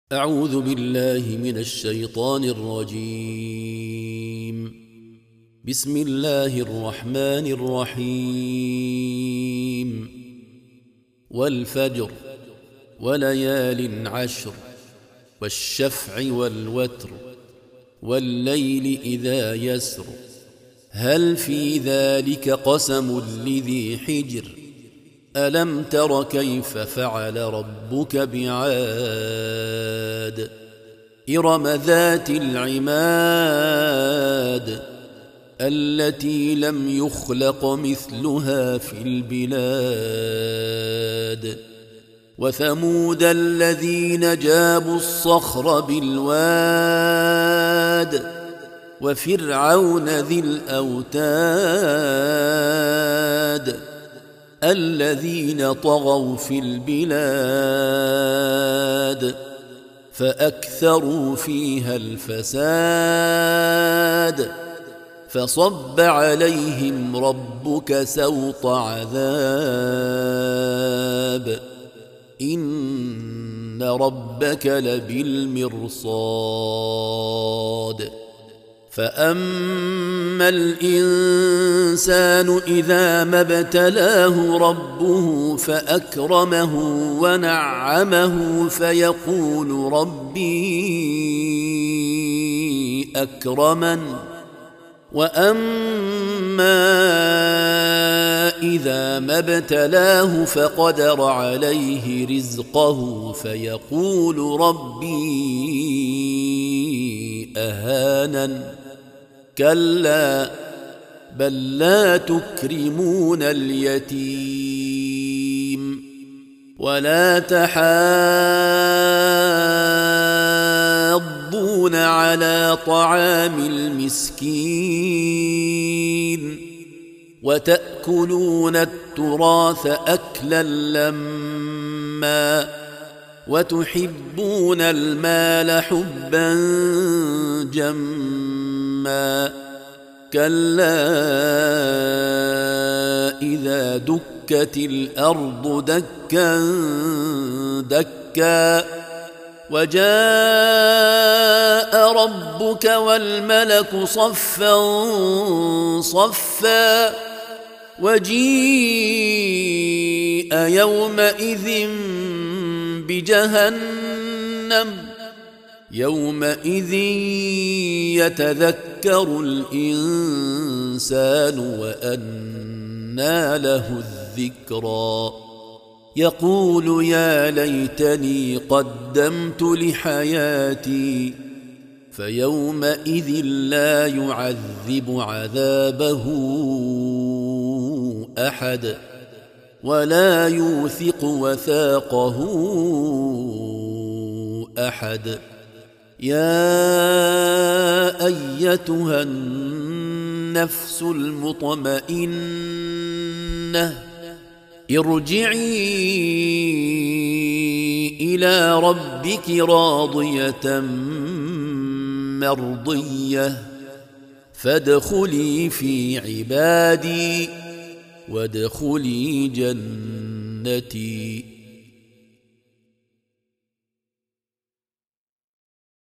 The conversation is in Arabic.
أعوذ بالله من الشيطان الرجيم. بسم الله الرحمن الرحيم. والفجر وليال عشر والشفع والوتر والليل إذا يسر هل في ذلك قسم لذي حجر ألم تر كيف فعل ربك بعاد إرم ذات العماد التي لم يخلق مثلها في البلاد وثمود الذين جابوا الصخر بالواد وفرعون ذي الأوتاد الذين طغوا في البلاد فأكثروا فيها الفساد فصب عليهم ربك سوط عذاب إن ربك لبالمرصاد فأما الإنسان إذا ما ابتلاه ربه فأكرمه ونعمه فيقول ربي أكرمن وأما إذا ما ابتلاه فقدر عليه رزقه فيقول ربي أهانن كلا بل لا تكرمون اليتيم ولا تحاضون على طعام المسكين وتأكلون التراث أكلا لما وتحبون المال حبا جما كلا إذا دكت الأرض دكا دكا وجاء ربك والملك صفا صفا وجيء يومئذ بجهنم يومئذ يتذكر الإنسان وأنى له الذكرى يقول يا ليتني قدمت لحياتي فيومئذ لا يعذب عذابه أحد ولا يوثق وثاقه أحد يا أيتها النفس المطمئنة ارجعي إلى ربك راضية مرضية فادخلي في عبادي وادخلي جنتي